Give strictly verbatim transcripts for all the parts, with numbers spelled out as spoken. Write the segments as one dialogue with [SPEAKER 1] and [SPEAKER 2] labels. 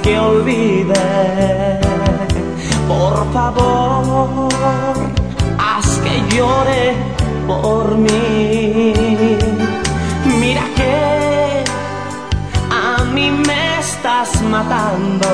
[SPEAKER 1] que olvide. Por favor, haz que llore por mí. Mira que a mí me estás matando.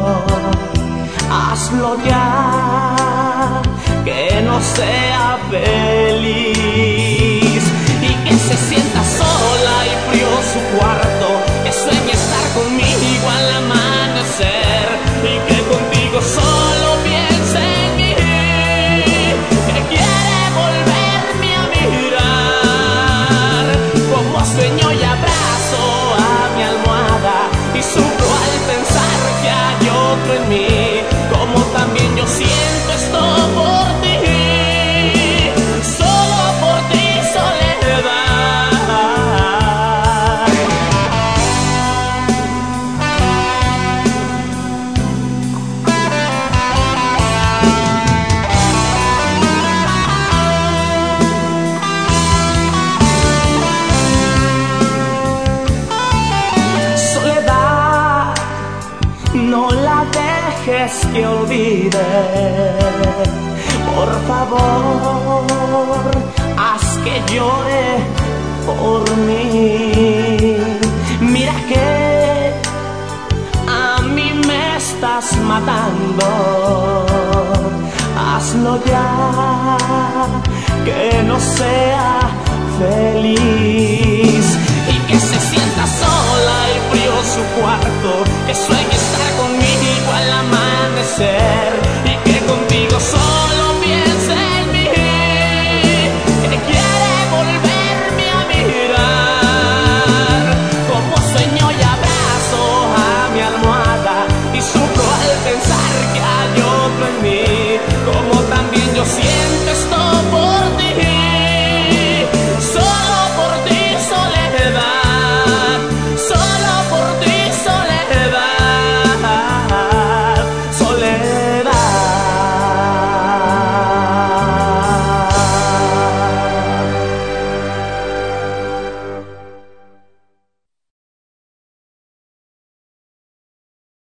[SPEAKER 1] Hazlo ya, que no sea feliz y que se sienta sola y frío su cuarto, que sueñe estar conmigo al amanecer y que contigo solo piense en mí, que quiere volverme a mirar como sueño y abrazo a mi almohada y sufro al pensar que hay otro en mí, como también yo siento esto por ti, solo por ti, soledad. Soledad, no la dejes que olvide. Por favor, haz que llore por mí. Mira que a mí me estás matando. Hazlo ya, que no sea feliz.